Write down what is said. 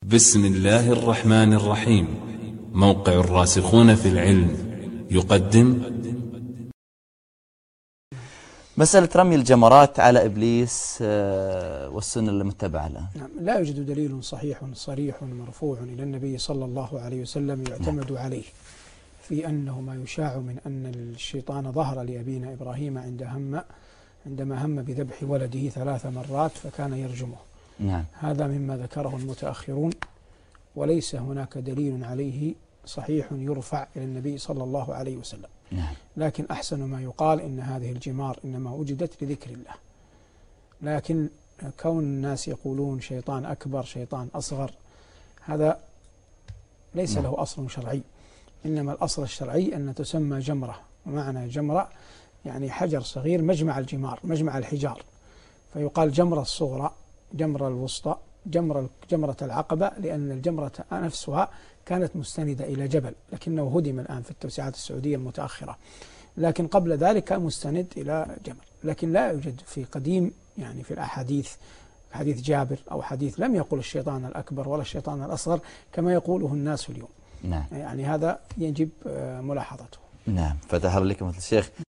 بسم الله الرحمن الرحيم. موقع الراسخون في العلم يقدم مسألة رمي الجمرات على إبليس والسنة المتبعة له. نعم، لا يوجد دليل صحيح صريح مرفوع إلى النبي صلى الله عليه وسلم يعتمد عليه في أنه ما يشاع من أن الشيطان ظهر لأبينا إبراهيم عندما هم بذبح ولده 3 مرات فكان يرجمه. نعم. هذا مما ذكره المتأخرون، وليس هناك دليل عليه صحيح يرفع إلى النبي صلى الله عليه وسلم. نعم. لكن أحسن ما يقال إن هذه الجمار إنما وجدت لذكر الله، لكن كون الناس يقولون شيطان أكبر شيطان أصغر هذا ليس له أصل شرعي، إنما الأصل الشرعي أن تسمى جمرة، ومعنى جمرة يعني حجر صغير مجمع الجمار مجمع الحجار، فيقال جمرة الصغرى، جمرة الوسطى، جمرة العقبة، لأن الجمرة نفسها كانت مستندة إلى جبل لكنه هدم الآن في التوسعات السعودية المتأخرة، لكن قبل ذلك كان مستند إلى جبل. لكن لا يوجد في قديم يعني في الأحاديث حديث جابر أو حديث لم يقل الشيطان الأكبر ولا الشيطان الأصغر كما يقوله الناس اليوم. نعم. يعني هذا يجب ملاحظته. نعم. فتح لكم الشيخ.